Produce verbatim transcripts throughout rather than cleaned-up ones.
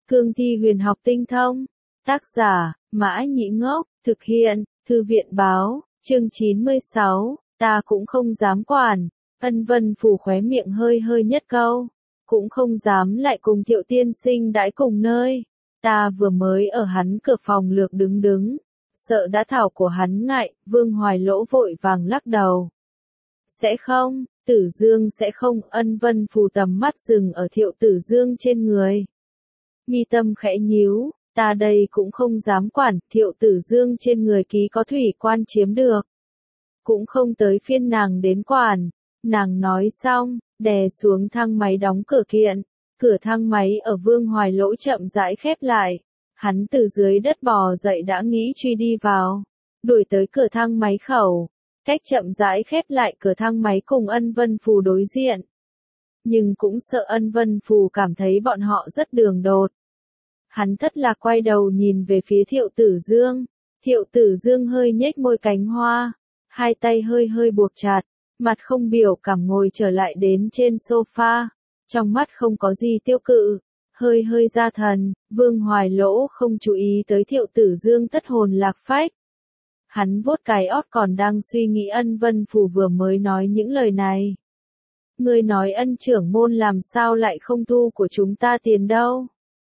Cương thi huyền học tinh thông. Tác giả, Mã Nhĩ Ngốc, thực hiện, Thư viện Báo, chương chín mươi sáu, ta cũng không dám quản. Ân Vân Phủ khóe miệng hơi hơi nhất câu, cũng không dám lại cùng Thiệu tiên sinh đãi cùng nơi. Ta vừa mới ở hắn cửa phòng lược đứng đứng, sợ đã thảo của hắn ngại, Vương Hoài Lỗ vội vàng lắc đầu. Sẽ không, Tử Dương sẽ không. Ân Vân Phủ tầm mắt dừng ở Thiệu Tử Dương trên người. Mi tâm khẽ nhíu, ta đây cũng không dám quản, Thiệu Tử Dương trên người ký có thủy quan chiếm được. Cũng không tới phiên nàng đến quản. Nàng nói xong, đè xuống thang máy đóng cửa kiện. Cửa thang máy ở Vương Hoài Lỗ chậm rãi khép lại. Hắn từ dưới đất bò dậy đã nghĩ truy đi vào. Đuổi tới cửa thang máy khẩu. Cách chậm rãi khép lại cửa thang máy cùng Ân Vân Phù đối diện. Nhưng cũng sợ Ân Vân Phù cảm thấy bọn họ rất đường đột. Hắn thất lạc quay đầu nhìn về phía Thiệu Tử Dương. Thiệu Tử Dương hơi nhếch môi cánh hoa. Hai tay hơi hơi buộc chặt. Mặt không biểu cảm ngồi trở lại đến trên sofa. Trong mắt không có gì tiêu cự. Hơi hơi ra thần. Vương Hoài Lỗ không chú ý tới Thiệu Tử Dương thất hồn lạc phách. Hắn vuốt cái ót còn đang suy nghĩ Ân Vân Phủ vừa mới nói những lời này. Ngươi nói Ân trưởng môn làm sao lại không thu của chúng ta tiền đâu.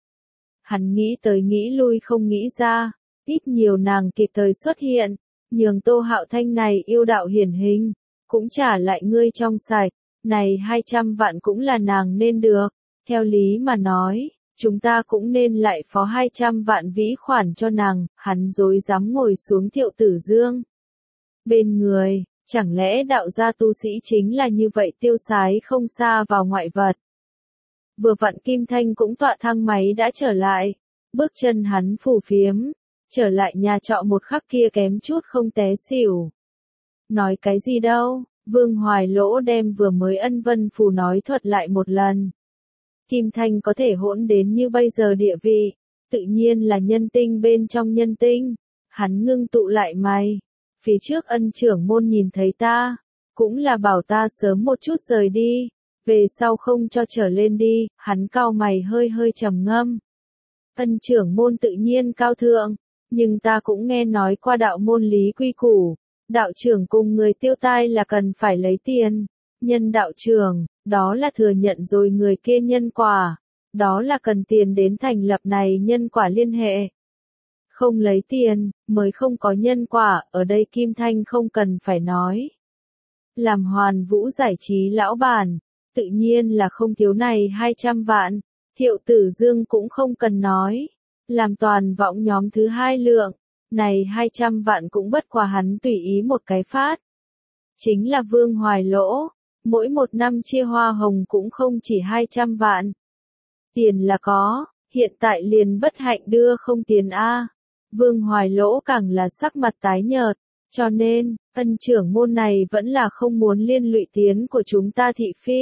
Hắn nghĩ tới nghĩ lui không nghĩ ra. Ít nhiều nàng kịp thời xuất hiện. Nhường Tô Hạo Thanh này yêu đạo hiển hình. Cũng trả lại ngươi trong sạch. Này hai trăm vạn cũng là nàng nên được. Theo lý mà nói, chúng ta cũng nên lại phó hai trăm vạn vĩ khoản cho nàng. Hắn dối dám ngồi xuống Thiệu Tử Dương bên người. Chẳng lẽ đạo gia tu sĩ chính là như vậy tiêu sái không xa vào ngoại vật. Vừa vặn Kim Thanh cũng tọa thang máy đã trở lại. Bước chân hắn phù phiếm. Trở lại nhà trọ một khắc kia kém chút không té xỉu. Nói cái gì đâu, Vương Hoài Lỗ đem vừa mới Ân Vân Phủ nói thuật lại một lần. Kim Thanh có thể hỗn đến như bây giờ địa vị, tự nhiên là nhân tinh bên trong nhân tinh. Hắn ngưng tụ lại mày. Phía trước Ân trưởng môn nhìn thấy ta, cũng là bảo ta sớm một chút rời đi, về sau không cho trở lên đi. Hắn cau mày hơi hơi trầm ngâm. Ân trưởng môn tự nhiên cao thượng, nhưng ta cũng nghe nói qua đạo môn lý quy củ. Đạo trưởng cùng người tiêu tai là cần phải lấy tiền. Nhân đạo trưởng, đó là thừa nhận rồi người kia nhân quả. Đó là cần tiền đến thành lập này nhân quả liên hệ. Không lấy tiền, mới không có nhân quả. Ở đây Kim Thanh không cần phải nói. Làm Hoàn Vũ giải trí lão bản, tự nhiên là không thiếu này hai trăm vạn. Thiệu Tử Dương cũng không cần nói. Làm toàn vọng nhóm thứ hai lượng. Này hai trăm vạn cũng bất quá hắn tùy ý một cái phát. Chính là Vương Hoài Lỗ. Mỗi một năm chia hoa hồng cũng không chỉ hai trăm vạn. Tiền là có, hiện tại liền bất hạnh đưa không tiền a. Vương Hoài Lỗ càng là sắc mặt tái nhợt. Cho nên, Ân trưởng môn này vẫn là không muốn liên lụy tiến của chúng ta thị phi.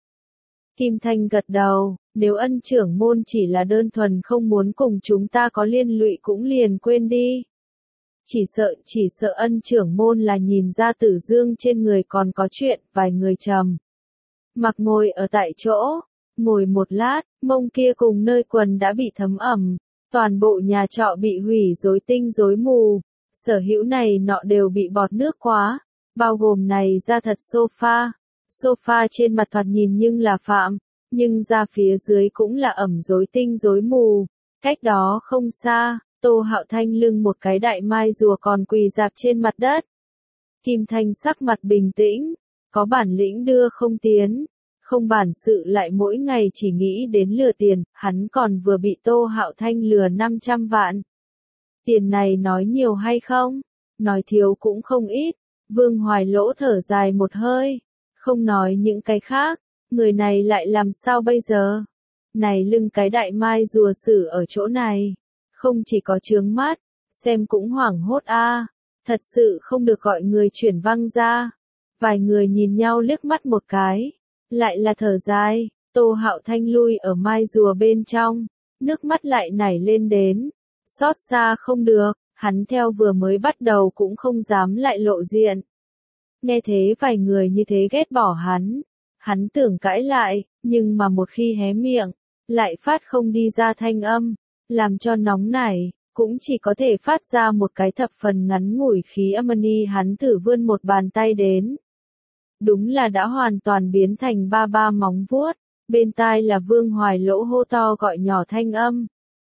Kim Thanh gật đầu, nếu Ân trưởng môn chỉ là đơn thuần không muốn cùng chúng ta có liên lụy cũng liền quên đi. Chỉ sợ, chỉ sợ Ân trưởng môn là nhìn ra Tử Dương trên người còn có chuyện. Vài người trầm mặc ngồi ở tại chỗ. Ngồi một lát, mông kia cùng nơi quần đã bị thấm ẩm. Toàn bộ nhà trọ bị hủy rối tinh rối mù. Sở hữu này nọ đều bị bọt nước quá. Bao gồm này ra thật sofa. Sofa trên mặt thoạt nhìn nhưng là phạm. Nhưng ra phía dưới cũng là ẩm rối tinh rối mù. Cách đó không xa. Tô Hạo Thanh lưng một cái đại mai rùa còn quỳ dạp trên mặt đất. Kim Thanh sắc mặt bình tĩnh, có bản lĩnh đưa không tiến, không bản sự lại mỗi ngày chỉ nghĩ đến lừa tiền. Hắn còn vừa bị Tô Hạo Thanh lừa năm trăm vạn. Tiền này nói nhiều hay không? Nói thiếu cũng không ít. Vương Hoài Lỗ thở dài một hơi, không nói những cái khác. Người này lại làm sao bây giờ? Này lưng cái đại mai rùa xử ở chỗ này. Không chỉ có chướng mắt, xem cũng hoảng hốt a. À. Thật sự không được gọi người chuyển văng ra. Vài người nhìn nhau liếc mắt một cái, lại là thở dài. Tô Hạo Thanh lui ở mai rùa bên trong, nước mắt lại nảy lên đến. Xót xa không được, hắn theo vừa mới bắt đầu cũng không dám lại lộ diện. Nghe thế vài người như thế ghét bỏ hắn, hắn tưởng cãi lại, nhưng mà một khi hé miệng, lại phát không đi ra thanh âm, làm cho nóng nảy, cũng chỉ có thể phát ra một cái thập phần ngắn ngủi khí âm ni. Hắn thử vươn một bàn tay đến. Đúng là đã hoàn toàn biến thành ba ba móng vuốt, bên tai là Vương Hoài Lỗ hô to gọi nhỏ thanh âm.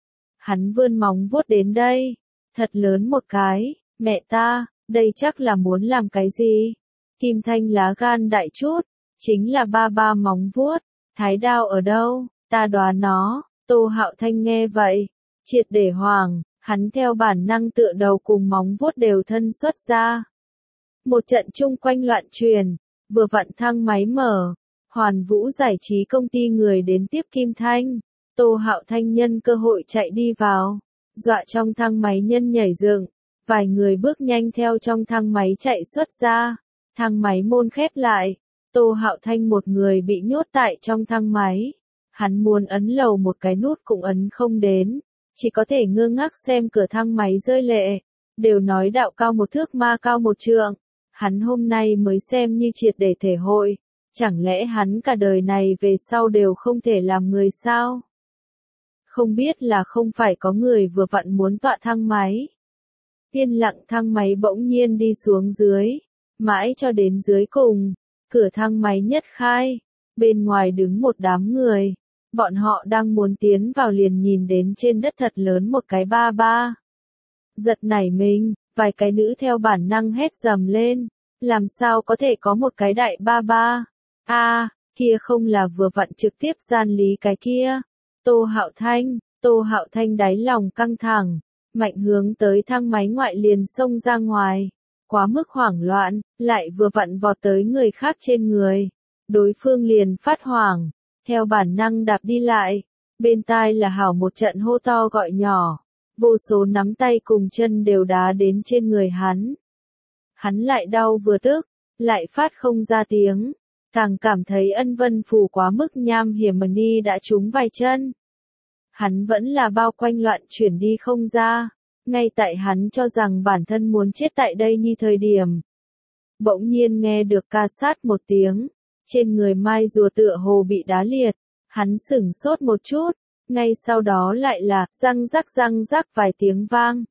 Hắn vươn móng vuốt đến đây, thật lớn một cái, mẹ ta, đây chắc là muốn làm cái gì? Kim Thanh lá gan đại chút, chính là ba ba móng vuốt, thái đao ở đâu, ta đoán nó. Tô Hạo Thanh nghe vậy, triệt để hoảng, hắn theo bản năng tựa đầu cùng móng vuốt đều thân xuất ra. Một trận chung quanh loạn truyền, vừa vặn thang máy mở, Hoàn Vũ giải trí công ty người đến tiếp Kim Thanh. Tô Hạo Thanh nhân cơ hội chạy đi vào, dọa trong thang máy nhân nhảy dựng, vài người bước nhanh theo trong thang máy chạy xuất ra, thang máy môn khép lại, Tô Hạo Thanh một người bị nhốt tại trong thang máy, hắn muốn ấn lầu một cái nút cũng ấn không đến, chỉ có thể ngơ ngác xem cửa thang máy rơi lệ, đều nói đạo cao một thước ma cao một trượng, hắn hôm nay mới xem như triệt để thể hội, chẳng lẽ hắn cả đời này về sau đều không thể làm người sao? Không biết là không phải có người vừa vặn muốn tọa thang máy. Yên lặng thang máy bỗng nhiên đi xuống dưới, mãi cho đến dưới cùng, cửa thang máy nhất khai, bên ngoài đứng một đám người, bọn họ đang muốn tiến vào liền nhìn đến trên đất thật lớn một cái ba ba. Giật nảy mình, vài cái nữ theo bản năng hét dầm lên, làm sao có thể có một cái đại ba ba? A, à, kia không là vừa vặn trực tiếp gian lý cái kia. Tô Hạo Thanh, Tô Hạo Thanh đáy lòng căng thẳng, mạnh hướng tới thang máy ngoại liền xông ra ngoài, quá mức hoảng loạn, lại vừa vặn vọt tới người khác trên người, đối phương liền phát hoảng, theo bản năng đạp đi lại, bên tai là hảo một trận hô to gọi nhỏ, vô số nắm tay cùng chân đều đá đến trên người hắn. Hắn lại đau vừa tức, lại phát không ra tiếng. Càng cảm thấy ân vân phù quá mức nham hiểm ni đã trúng vài chân. Hắn vẫn là bao quanh loạn chuyển đi không ra, ngay tại hắn cho rằng bản thân muốn chết tại đây như thời điểm. Bỗng nhiên nghe được ca sát một tiếng, trên người mai rùa tựa hồ bị đá liệt, hắn sửng sốt một chút, ngay sau đó lại là răng rắc răng rắc vài tiếng vang.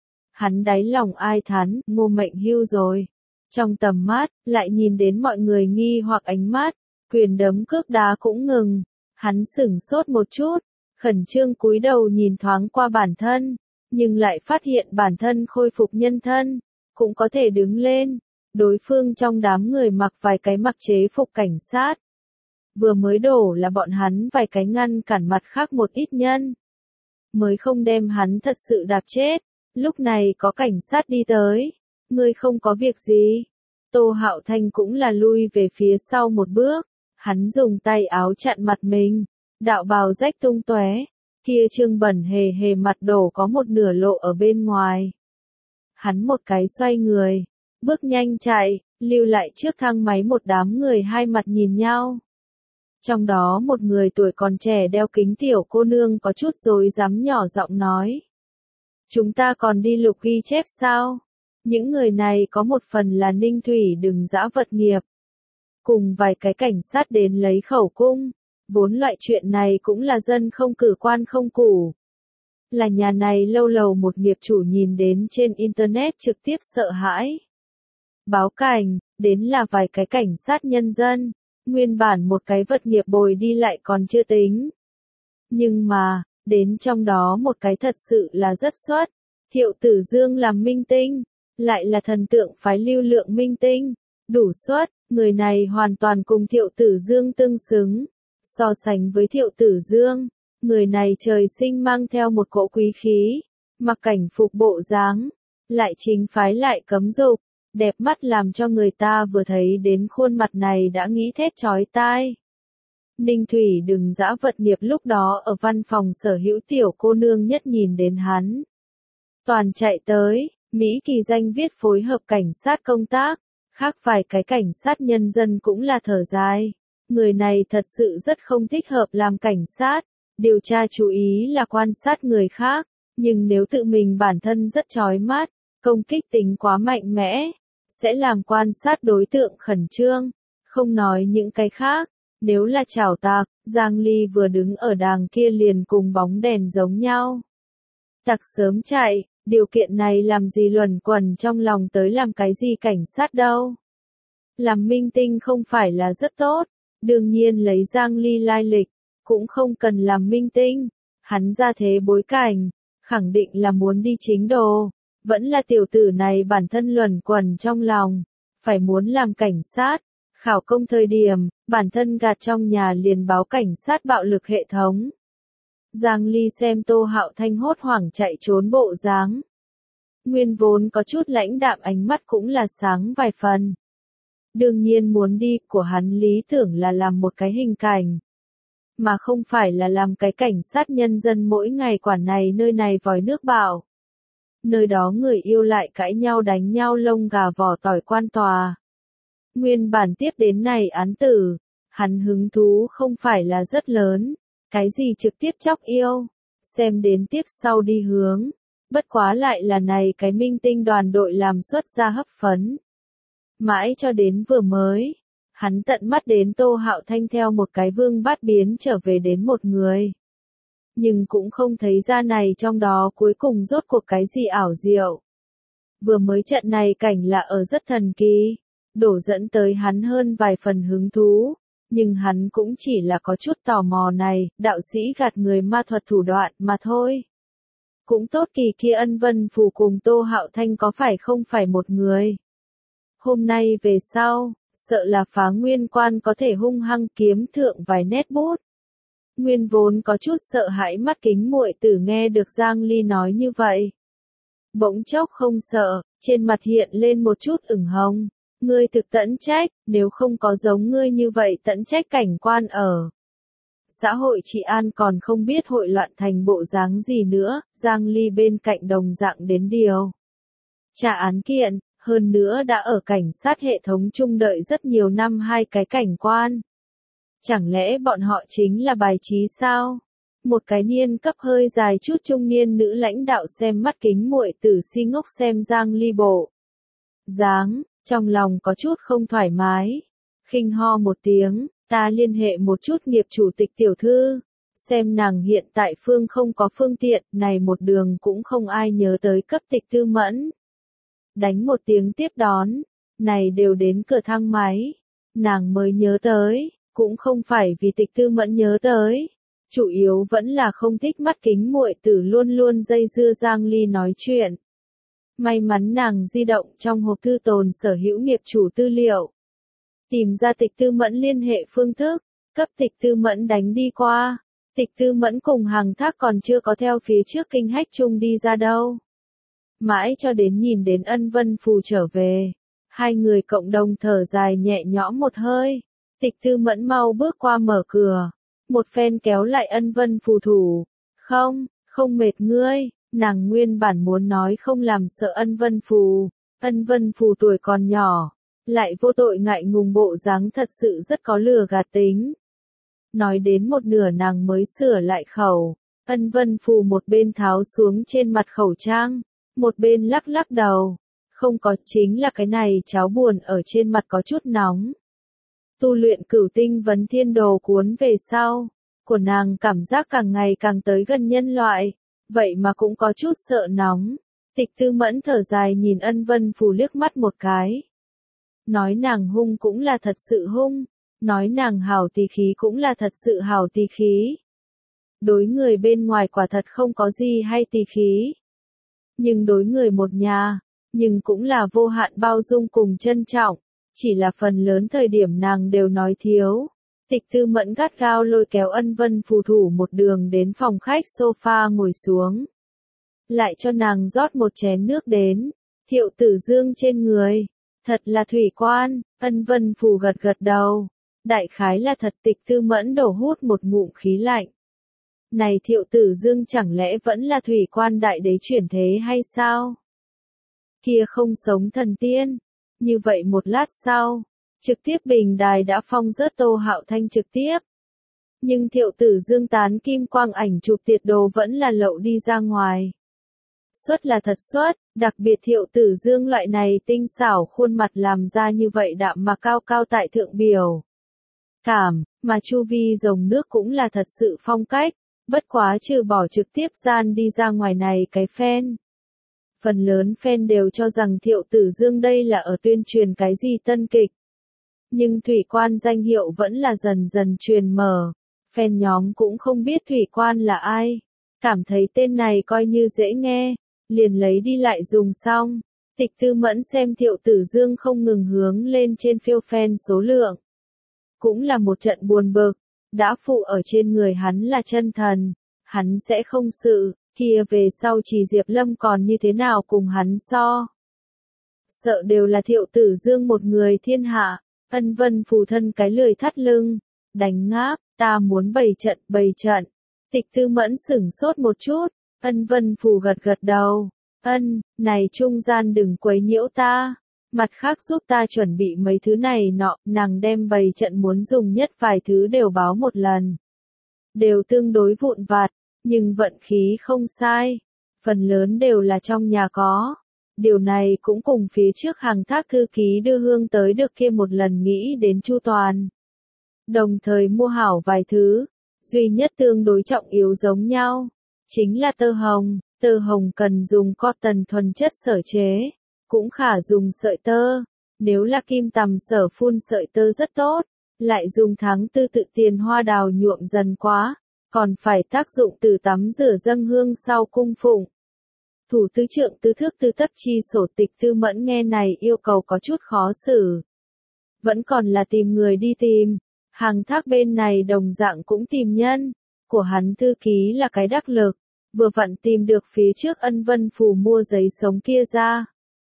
Hắn đáy lòng ai thán, Ngô Mệnh hưu rồi. Trong tầm mắt, lại nhìn đến mọi người nghi hoặc ánh mắt, quyền đấm cước đá cũng ngừng, hắn sửng sốt một chút, khẩn trương cúi đầu nhìn thoáng qua bản thân, nhưng lại phát hiện bản thân khôi phục nhân thân, cũng có thể đứng lên, đối phương trong đám người mặc vài cái mặc chế phục cảnh sát. Vừa mới đổ là bọn hắn vài cái ngăn cản mặt khác một ít nhân, mới không đem hắn thật sự đạp chết, lúc này có cảnh sát đi tới. Ngươi không có việc gì. Tô Hạo Thanh cũng là lui về phía sau một bước, hắn dùng tay áo chặn mặt mình, đạo bào rách tung tóe, kia trương bẩn hề hề mặt đổ có một nửa lộ ở bên ngoài. Hắn một cái xoay người, bước nhanh chạy, lưu lại trước thang máy một đám người hai mặt nhìn nhau. Trong đó một người tuổi còn trẻ đeo kính tiểu cô nương có chút rối rắm nhỏ giọng nói. Chúng ta còn đi lục ghi chép sao? Những người này có một phần là Ninh Thủy đừng dã vật nghiệp. Cùng vài cái cảnh sát đến lấy khẩu cung. Vốn loại chuyện này cũng là dân không cử quan không củ. Là nhà này lâu lầu một nghiệp chủ nhìn đến trên Internet trực tiếp sợ hãi. Báo cảnh, đến là vài cái cảnh sát nhân dân. Nguyên bản một cái vật nghiệp bồi đi lại còn chưa tính. Nhưng mà, đến trong đó một cái thật sự là rất xuất. Thiệu Tử Dương làm minh tinh. Lại là thần tượng phái lưu lượng minh tinh, đủ suất, người này hoàn toàn cùng Thiệu Tử Dương tương xứng. So sánh với Thiệu Tử Dương, người này trời sinh mang theo một cỗ quý khí, mặc cảnh phục bộ dáng, lại chính phái lại cấm dục, đẹp mắt làm cho người ta vừa thấy đến khuôn mặt này đã nghĩ thét chói tai. Ninh Thủy đừng dã vật nghiệp lúc đó ở văn phòng sở hữu tiểu cô nương nhất nhìn đến hắn. Toàn chạy tới. Mỹ kỳ danh viết phối hợp cảnh sát công tác, khác vài cái cảnh sát nhân dân cũng là thở dài. Người này thật sự rất không thích hợp làm cảnh sát, điều tra chú ý là quan sát người khác, nhưng nếu tự mình bản thân rất chói mắt, công kích tính quá mạnh mẽ, sẽ làm quan sát đối tượng khẩn trương, không nói những cái khác, Nếu là chảo tặc, Giang Ly vừa đứng ở đàng kia liền cùng bóng đèn giống nhau. Tặc sớm chạy, điều kiện này làm gì luẩn quẩn trong lòng tới làm cái gì cảnh sát đâu. Làm minh tinh không phải là rất tốt, đương nhiên lấy Giang Ly lai lịch, cũng không cần làm minh tinh. Hắn ra thế bối cảnh, khẳng định là muốn đi chính đồ, vẫn là tiểu tử này bản thân luẩn quẩn trong lòng, phải muốn làm cảnh sát. Khảo công thời điểm, bản thân gạt trong nhà liền báo cảnh sát bạo lực hệ thống. Giang Ly xem Tô Hạo Thanh hốt hoảng chạy trốn bộ dáng. Nguyên vốn có chút lãnh đạm ánh mắt cũng là sáng vài phần. Đương nhiên muốn đi của hắn lý tưởng là làm một cái hình cảnh. Mà không phải là làm cái cảnh sát nhân dân mỗi ngày quản này nơi này vòi nước bạo. Nơi đó người yêu lại cãi nhau đánh nhau lông gà vỏ tỏi quan tòa. Nguyên bản tiếp đến này án tử, hắn hứng thú không phải là rất lớn, cái gì trực tiếp chóc yêu, xem đến tiếp sau đi hướng, bất quá lại là này cái minh tinh đoàn đội làm xuất ra hấp phấn. Mãi cho đến vừa mới, hắn tận mắt đến Tô Hạo Thanh theo một cái vương bát biến trở về đến một người. Nhưng cũng không thấy ra này trong đó cuối cùng rốt cuộc cái gì ảo diệu. Vừa mới trận này cảnh là ở rất thần kỳ. Đổ dẫn tới hắn hơn vài phần hứng thú, nhưng hắn cũng chỉ là có chút tò mò này, đạo sĩ gạt người ma thuật thủ đoạn mà thôi. Cũng tốt kỳ kia Ân Vân Phù cùng Tô Hạo Thanh có phải không phải một người. Hôm nay về sau, sợ là Phá Nguyên Quan có thể hung hăng kiếm thượng vài nét bút. Nguyên vốn có chút sợ hãi mắt kính muội tử nghe được Giang Ly nói như vậy. Bỗng chốc không sợ, trên mặt hiện lên một chút ửng hồng. Ngươi thực tận trách, nếu không có giống ngươi như vậy tận trách cảnh quan ở. Xã hội trị an còn không biết hội loạn thành bộ dáng gì nữa, Giang Ly bên cạnh đồng dạng đến điều. Trả án kiện, hơn nữa đã ở cảnh sát hệ thống chung đợi rất nhiều năm hai cái cảnh quan. Chẳng lẽ bọn họ chính là bài trí sao? Một cái niên cấp hơi dài chút trung niên nữ lãnh đạo xem mắt kính muội tử si ngốc xem Giang Ly bộ dáng. Trong lòng có chút không thoải mái, khinh ho một tiếng, ta liên hệ một chút nghiệp chủ tịch tiểu thư, xem nàng hiện tại phương không có phương tiện, này một đường cũng không ai nhớ tới cấp tịch tư mẫn. Đánh một tiếng tiếp đón, này đều đến cửa thang máy, nàng mới nhớ tới, cũng không phải vì tịch tư mẫn nhớ tới, chủ yếu vẫn là không thích mắt kính muội tử luôn luôn dây dưa Giang Ly nói chuyện. May mắn nàng di động trong hộp thư tồn sở hữu nghiệp chủ tư liệu. Tìm ra tịch tư mẫn liên hệ phương thức, cấp tịch tư mẫn đánh đi qua. Tịch tư mẫn cùng hàng thác còn chưa có theo phía trước kinh hách chung đi ra đâu. Mãi cho đến nhìn đến Ân Vân Phù trở về. Hai người cộng đồng thở dài nhẹ nhõm một hơi. Tịch tư mẫn mau bước qua mở cửa. Một phen kéo lại Ân Vân Phù thủ. Không, không mệt ngươi. Nàng nguyên bản muốn nói không làm sợ Ân Vân Phù, Ân Vân Phù tuổi còn nhỏ, lại vô tội ngại ngùng bộ dáng thật sự rất có lừa gạt tính. Nói đến một nửa nàng mới sửa lại khẩu, Ân Vân Phù một bên tháo xuống trên mặt khẩu trang, một bên lắc lắc đầu, không có chính là cái này cháu buồn ở trên mặt có chút nóng. Tu luyện cửu tinh vấn thiên đồ cuốn về sau, của nàng cảm giác càng ngày càng tới gần nhân loại. Vậy mà cũng có chút sợ nóng. Tịch tư mẫn thở dài nhìn Ân Vân Phù liếc mắt một cái. Nói nàng hung cũng là thật sự hung. Nói nàng hào tỳ khí cũng là thật sự hào tỳ khí. Đối người bên ngoài quả thật không có gì hay tỳ khí. Nhưng đối người một nhà, nhưng cũng là vô hạn bao dung cùng trân trọng. Chỉ là phần lớn thời điểm nàng đều nói thiếu. Tịch tư mẫn gắt gao lôi kéo Ân Vân Phù thủ một đường đến phòng khách sofa ngồi xuống. Lại cho nàng rót một chén nước đến. Thiệu Tử Dương trên người. Thật là thủy quan, Ân Vân Phù gật gật đầu. Đại khái là thật. Tịch tư mẫn đổ hút một ngụm khí lạnh. Này Thiệu Tử Dương chẳng lẽ vẫn là thủy quan đại đế chuyển thế hay sao? Kia không sống thần tiên. Như vậy một lát sau. Trực tiếp bình đài đã phong rớt Tô Hạo Thanh trực tiếp. Nhưng Thiệu Tử Dương tán kim quang ảnh chụp tiệt đồ vẫn là lậu đi ra ngoài. Xuất là thật xuất, đặc biệt Thiệu Tử Dương loại này tinh xảo khuôn mặt làm ra như vậy đạm mà cao cao tại thượng biểu. cảm, mà chu vi dòng nước cũng là thật sự phong cách, bất quá trừ bỏ trực tiếp gian đi ra ngoài này cái fan. Phần lớn fan đều cho rằng Thiệu Tử Dương đây là ở tuyên truyền cái gì tân kịch. Nhưng Thủy Quan danh hiệu vẫn là dần dần truyền mở, fan nhóm cũng không biết Thủy Quan là ai, cảm thấy tên này coi như dễ nghe, liền lấy đi lại dùng xong. Tịch Tư Mẫn xem Thiệu Tử Dương không ngừng hướng lên trên phiêu fan số lượng. Cũng là một trận buồn bực, đã phụ ở trên người hắn là chân thần, hắn sẽ không sự, kia về sau chỉ Diệp Lâm còn như thế nào cùng hắn so. Sợ đều là Thiệu Tử Dương một người thiên hạ, Ân Vân Phù thân cái lười thắt lưng, đánh ngáp, ta muốn bày trận bày trận. Tịch Tư Mẫn sửng sốt một chút, Ân Vân Phù gật gật đầu, ân, này trung gian đừng quấy nhiễu ta, mặt khác giúp ta chuẩn bị mấy thứ này nọ, nàng đem bày trận muốn dùng nhất vài thứ đều báo một lần. Đều tương đối vụn vặt, nhưng vận khí không sai, phần lớn đều là trong nhà có. Điều này cũng cùng phía trước hàng thác thư ký đưa hương tới được kia một lần nghĩ đến chu toàn. Đồng thời mua hảo vài thứ, duy nhất tương đối trọng yếu giống nhau, chính là tơ hồng, tơ hồng cần dùng cotton thuần chất sở chế, cũng khả dùng sợi tơ, nếu là kim tằm sở phun sợi tơ rất tốt, lại dùng tháng tư tự tiền hoa đào nhuộm dần quá, còn phải tác dụng từ tắm rửa dâng hương sau cung phụng. Thủ tứ trượng tứ thước tứ tất chi sổ. Tịch Tư Mẫn nghe này yêu cầu có chút khó xử. Vẫn còn là tìm người đi tìm, hàng thác bên này đồng dạng cũng tìm nhân, của hắn thư ký là cái đắc lực, vừa vặn tìm được phía trước Ân Vân Phù mua giấy sống kia ra.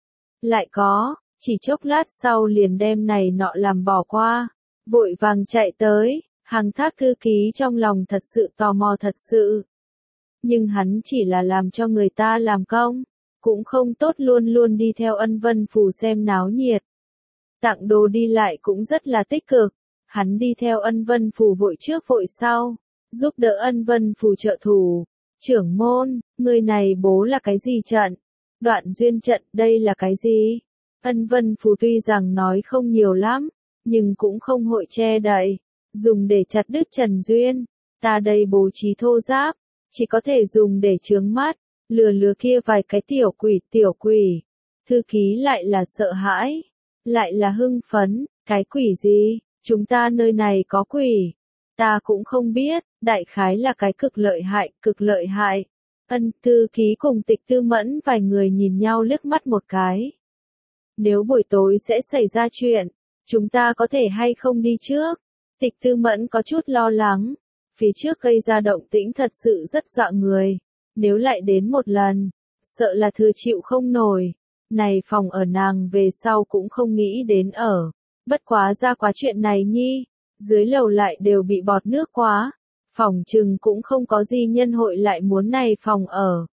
Lại có, chỉ chốc lát sau liền đem này nọ làm bỏ qua, vội vàng chạy tới, hàng thác thư ký trong lòng thật sự tò mò thật sự. Nhưng hắn chỉ là làm cho người ta làm công, cũng không tốt luôn luôn đi theo Ân Vân Phù xem náo nhiệt. Tặng đồ đi lại cũng rất là tích cực, hắn đi theo Ân Vân Phù vội trước vội sau, giúp đỡ Ân Vân Phù trợ thủ. Trưởng môn, người này bố là cái gì trận? Đoạn duyên trận đây là cái gì? Ân Vân Phù tuy rằng nói không nhiều lắm, nhưng cũng không hội che đậy, dùng để chặt đứt trần duyên. Ta đây bố trí thô giáp, chỉ có thể dùng để chướng mắt, lừa lừa kia vài cái tiểu quỷ tiểu quỷ. Thư ký lại là sợ hãi, lại là hưng phấn, cái quỷ gì, chúng ta nơi này có quỷ. Ta cũng không biết, đại khái là cái cực lợi hại, cực lợi hại. Ân thư ký cùng Tịch Tư Mẫn vài người nhìn nhau liếc mắt một cái. Nếu buổi tối sẽ xảy ra chuyện, chúng ta có thể hay không đi trước? Tịch Tư Mẫn có chút lo lắng. Phía trước gây ra động tĩnh thật sự rất dọa người. Nếu lại đến một lần, sợ là thừa chịu không nổi. Này phòng ở nàng về sau cũng không nghĩ đến ở. Bất quá ra quá chuyện này nhi. Dưới lầu lại đều bị bọt nước quá. Phòng trừng cũng không có gì nhân hội lại muốn này phòng ở.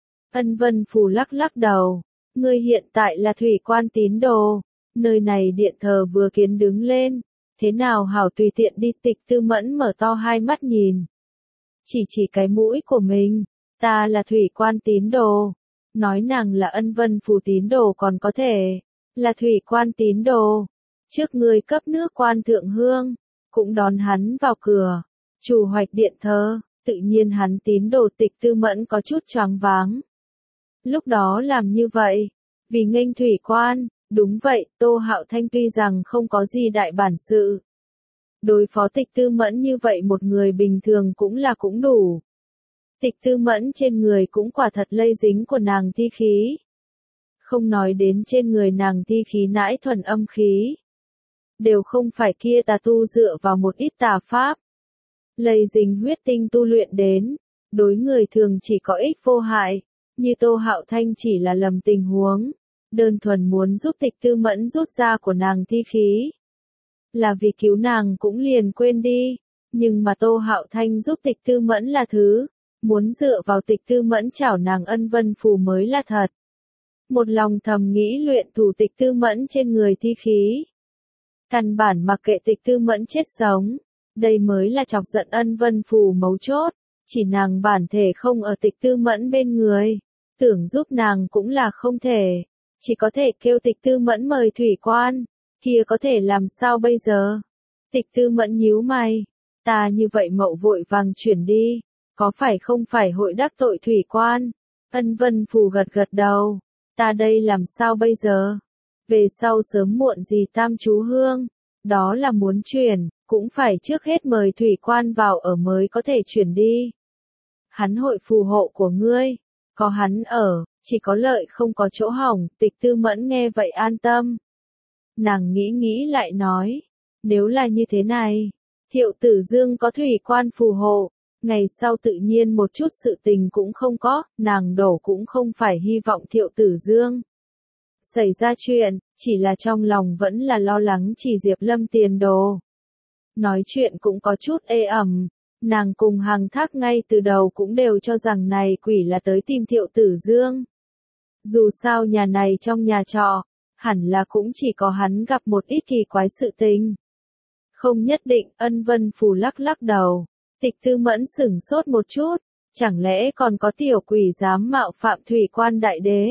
Ân Vân Phù lắc lắc đầu. Ngươi hiện tại là thủy quan tín đồ. Nơi này điện thờ vừa kiến đứng lên. Thế nào hảo tùy tiện đi. Tịch Tư Mẫn mở to hai mắt nhìn. Chỉ chỉ cái mũi của mình. Ta là thủy quan tín đồ. Nói nàng là Ân Vân Phù tín đồ còn có thể. Là thủy quan tín đồ. Trước người cấp nước quan thượng hương. Cũng đón hắn vào cửa. Chủ hoạch điện thờ. Tự nhiên hắn tín đồ. Tịch Tư Mẫn có chút choáng váng. Lúc đó làm như vậy. Vì nghênh thủy quan. Đúng vậy, Tô Hạo Thanh tuy rằng không có gì đại bản sự. Đối phó Tịch Tư Mẫn như vậy một người bình thường cũng là cũng đủ. Tịch Tư Mẫn trên người cũng quả thật lây dính của nàng thi khí. Không nói đến trên người nàng thi khí nãi thuần âm khí. Đều không phải kia tà tu dựa vào một ít tà pháp. Lây dính huyết tinh tu luyện đến. Đối người thường chỉ có ích vô hại. Như Tô Hạo Thanh chỉ là lầm tình huống. Đơn thuần muốn giúp Tịch Tư Mẫn rút ra của nàng thi khí. Là vì cứu nàng cũng liền quên đi. Nhưng mà Tô Hạo Thanh giúp Tịch Tư Mẫn là thứ. Muốn dựa vào Tịch Tư Mẫn chảo nàng Ân Vân Phù mới là thật. Một lòng thầm nghĩ luyện thủ Tịch Tư Mẫn trên người thi khí. Căn bản mặc kệ Tịch Tư Mẫn chết sống. Đây mới là chọc giận Ân Vân Phù mấu chốt. Chỉ nàng bản thể không ở Tịch Tư Mẫn bên người. Tưởng giúp nàng cũng là không thể. Chỉ có thể kêu Tịch Tư Mẫn mời thủy quan. Kia có thể làm sao bây giờ? Tịch Tư Mẫn nhíu mày, ta như vậy mậu vội vàng chuyển đi, có phải không phải hội đắc tội thủy quan? Ân Vân Phù gật gật đầu, ta đây làm sao bây giờ? Về sau sớm muộn gì tam chú hương, đó là muốn chuyển, cũng phải trước hết mời thủy quan vào ở mới có thể chuyển đi. Hắn hội phù hộ của ngươi, có hắn ở, chỉ có lợi không có chỗ hỏng. Tịch Tư Mẫn nghe vậy an tâm. Nàng nghĩ nghĩ lại nói, nếu là như thế này, Thiệu Tử Dương có thủy quan phù hộ, ngày sau tự nhiên một chút sự tình cũng không có, nàng đổ cũng không phải hy vọng Thiệu Tử Dương xảy ra chuyện, chỉ là trong lòng vẫn là lo lắng chỉ Diệp Lâm tiền đồ. Nói chuyện cũng có chút ê ẩm, nàng cùng Hằng Thác ngay từ đầu cũng đều cho rằng này quỷ là tới tìm Thiệu Tử Dương. Dù sao nhà này trong nhà trọ, hẳn là cũng chỉ có hắn gặp một ít kỳ quái sự tình. Không nhất định. Ân Vân Phù lắc lắc đầu. Tịch Tư Mẫn sửng sốt một chút, chẳng lẽ còn có tiểu quỷ dám mạo phạm thủy quan đại đế?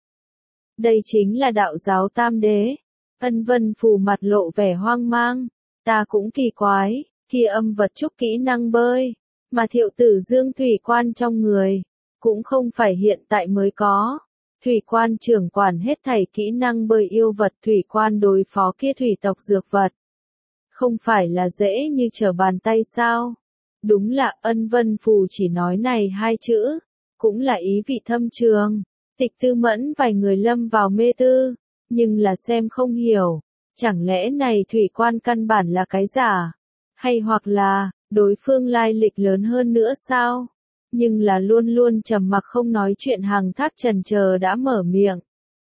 Đây chính là đạo giáo tam đế. Ân Vân Phù mặt lộ vẻ hoang mang, ta cũng kỳ quái, kia âm vật trúc kỹ năng bơi, mà Thiệu Tử Dương thủy quan trong người, cũng không phải hiện tại mới có. Thủy quan trưởng quản hết thảy kỹ năng bơi yêu vật, thủy quan đối phó kia thủy tộc dược vật. Không phải là dễ như trở bàn tay sao? Đúng là. Ân Vân Phù chỉ nói này hai chữ, cũng là ý vị thâm trường. Tịch Tư Mẫn vài người lâm vào mê tư, nhưng là xem không hiểu, chẳng lẽ này thủy quan căn bản là cái giả, hay hoặc là, đối phương lai lịch lớn hơn nữa sao? Nhưng là luôn luôn trầm mặc không nói chuyện Hằng Thác chần chờ đã mở miệng.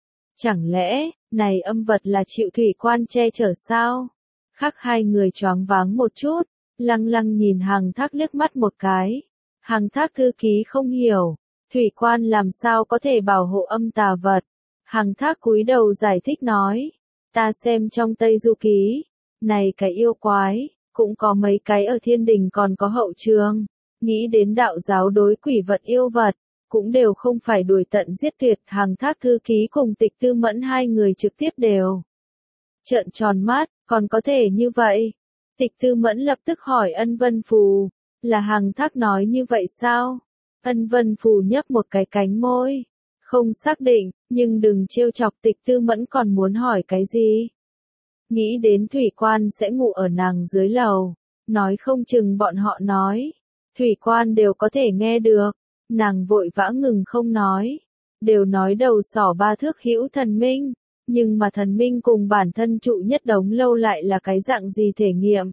Chẳng lẽ, này âm vật là chịu thủy quan che chở sao? Khác hai người choáng váng một chút, lăng lăng nhìn Hằng Thác liếc mắt một cái. Hằng Thác thư ký không hiểu, thủy quan làm sao có thể bảo hộ âm tà vật. Hằng Thác cúi đầu giải thích nói, ta xem trong Tây Du Ký, này cái yêu quái, cũng có mấy cái ở thiên đình còn có hậu trường. Nghĩ đến đạo giáo đối quỷ vật yêu vật, cũng đều không phải đuổi tận giết tuyệt. Hằng Thác thư ký cùng Tịch Tư Mẫn hai người trực tiếp đều trợn tròn mắt, còn có thể như vậy? Tịch Tư Mẫn lập tức hỏi Ân Vân Phù, là Hằng Thác nói như vậy sao? Ân Vân Phù nhấp một cái cánh môi, không xác định, nhưng đừng trêu chọc. Tịch Tư Mẫn còn muốn hỏi cái gì? Nghĩ đến thủy quan sẽ ngủ ở nàng dưới lầu, nói không chừng bọn họ nói, thủy quan đều có thể nghe được. Nàng vội vã ngừng không nói, đều nói đầu sỏ ba thước hữu thần minh, nhưng mà thần minh cùng bản thân trụ nhất đống lâu lại là cái dạng gì thể nghiệm?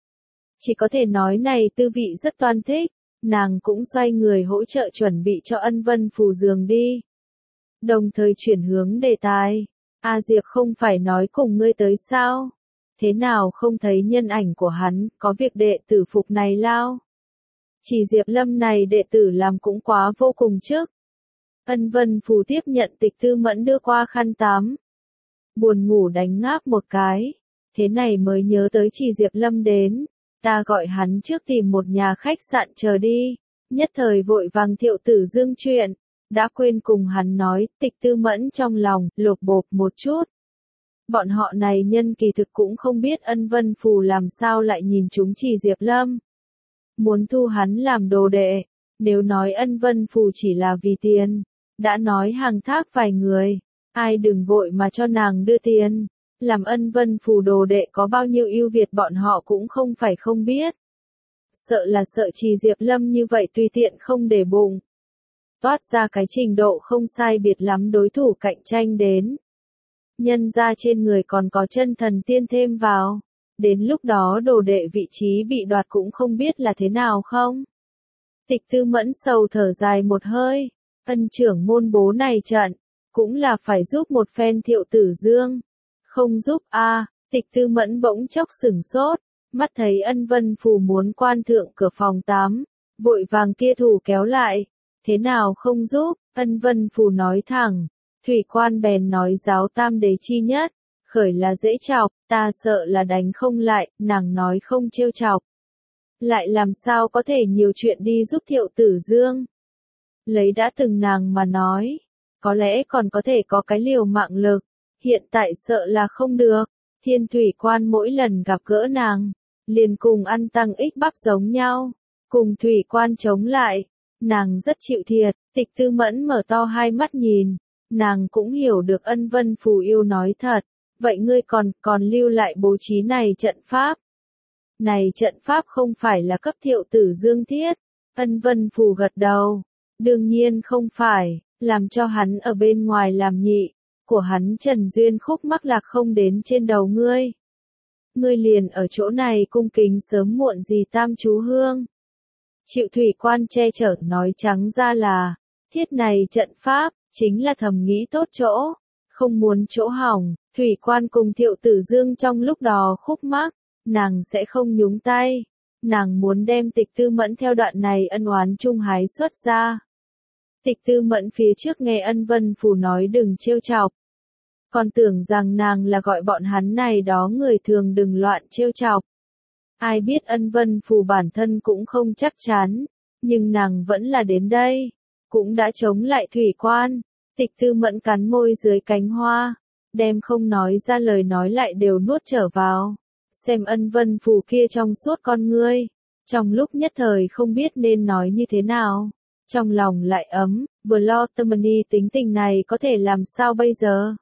Chỉ có thể nói này tư vị rất toan thích. Nàng cũng xoay người hỗ trợ chuẩn bị cho Ân Vân Phù giường đi. Đồng thời chuyển hướng đề tài. A Diệp không phải nói cùng ngươi tới sao? Thế nào không thấy nhân ảnh của hắn, có việc đệ tử phục này lao? Chỉ Diệp Lâm này đệ tử làm cũng quá vô cùng chứ. Ân Vân Phù tiếp nhận Tịch Tư Mẫn đưa qua khăn tắm. Buồn ngủ đánh ngáp một cái. Thế này mới nhớ tới Chỉ Diệp Lâm đến. Ta gọi hắn trước tìm một nhà khách sạn chờ đi. Nhất thời vội vàng Thiệu Tử Dương chuyện. Đã quên cùng hắn nói. Tịch Tư Mẫn trong lòng lột bột một chút. Bọn họ này nhân kỳ thực cũng không biết Ân Vân Phù làm sao lại nhìn chúng Chỉ Diệp Lâm. Muốn thu hắn làm đồ đệ. Nếu nói Ân Vân Phù chỉ là vì tiền, đã nói Hằng Thác vài người, ai đừng vội mà cho nàng đưa tiền. Làm Ân Vân Phù đồ đệ có bao nhiêu ưu việt bọn họ cũng không phải không biết. Sợ là sợ Chỉ Diệp Lâm như vậy tùy tiện không để bụng. Toát ra cái trình độ không sai biệt lắm đối thủ cạnh tranh đến. Nhân ra trên người còn có chân thần tiên thêm vào. Đến lúc đó đồ đệ vị trí bị đoạt cũng không biết là thế nào không? Tịch Tư Mẫn sầu thở dài một hơi. Ân trưởng môn bố này trận, cũng là phải giúp một phen Thiệu Tử Dương. Không giúp a à, Tịch Tư Mẫn bỗng chốc sửng sốt, mắt thấy Ân Vân Phù muốn quan thượng cửa phòng tắm, vội vàng kia thủ kéo lại. Thế nào không giúp? Ân Vân Phù nói thẳng. Thủy quan bèn nói giáo tam đế chi nhất, khởi là dễ chọc, ta sợ là đánh không lại. Nàng nói không trêu chọc, lại làm sao có thể nhiều chuyện đi giúp Thiệu Tử Dương. Lấy đã từng nàng mà nói, có lẽ còn có thể có cái liều mạng lực, hiện tại sợ là không được. Thiên thủy quan mỗi lần gặp gỡ nàng, liền cùng ăn tăng ích bắp giống nhau, cùng thủy quan chống lại. Nàng rất chịu thiệt, Tịch Tư Mẫn mở to hai mắt nhìn, nàng cũng hiểu được Ân Vân Phù yêu nói thật, vậy ngươi còn, còn lưu lại bố trí này trận pháp. Này trận pháp không phải là cấp Thiệu Tử Dương thiết, Ân Vân Phù gật đầu, đương nhiên không phải, làm cho hắn ở bên ngoài làm nhị, của hắn Trần Duyên khúc mắc lạc không đến trên đầu ngươi. Ngươi liền ở chỗ này cung kính sớm muộn gì tam chú hương. Chịu thủy quan che chở nói trắng ra là, thiết này trận pháp, chính là thầm nghĩ tốt chỗ, không muốn chỗ hỏng, thủy quan cùng Thiệu Tử Dương trong lúc đó khúc mắc, nàng sẽ không nhúng tay, nàng muốn đem Tịch Tư Mẫn theo đoạn này ân oán chung hái xuất ra. Tịch Tư Mẫn phía trước nghe Ân Vân Phù nói đừng trêu chọc, còn tưởng rằng nàng là gọi bọn hắn này đó người thường đừng loạn trêu chọc. Ai biết Ân Vân Phù bản thân cũng không chắc chắn, nhưng nàng vẫn là đến đây, cũng đã chống lại thủy quan. Tịch Tư Mẫn cắn môi dưới cánh hoa, đem không nói ra lời nói lại đều nuốt trở vào, xem Ân Vân Phù kia trong suốt con ngươi, trong lúc nhất thời không biết nên nói như thế nào, trong lòng lại ấm, vừa lo Tâm-ni tính tình này có thể làm sao bây giờ.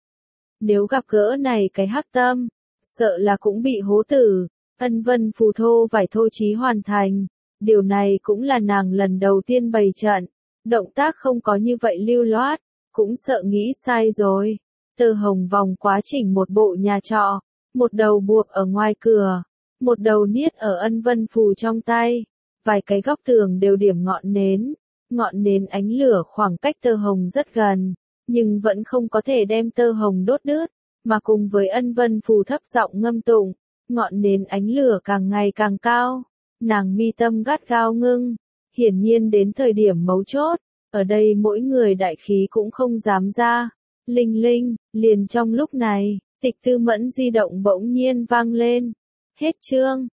Nếu gặp gỡ này cái hắc tâm, sợ là cũng bị hố tử. Ân Vân Phù thô vải thô chí hoàn thành, điều này cũng là nàng lần đầu tiên bày trận, động tác không có như vậy lưu loát, cũng sợ nghĩ sai rồi. Tơ hồng vòng quá trình một bộ nhà trọ, một đầu buộc ở ngoài cửa, một đầu niết ở Ân Vân Phù trong tay, vài cái góc tường đều điểm ngọn nến, ngọn nến ánh lửa khoảng cách tơ hồng rất gần, nhưng vẫn không có thể đem tơ hồng đốt đứt, mà cùng với Ân Vân Phù thấp giọng ngâm tụng. Ngọn nến ánh lửa càng ngày càng cao, nàng mi tâm gắt gao ngưng, hiển nhiên đến thời điểm mấu chốt, ở đây mỗi người đại khí cũng không dám ra. Linh linh, liền trong lúc này, Tịch Tư Mẫn di động bỗng nhiên vang lên. Hết chương.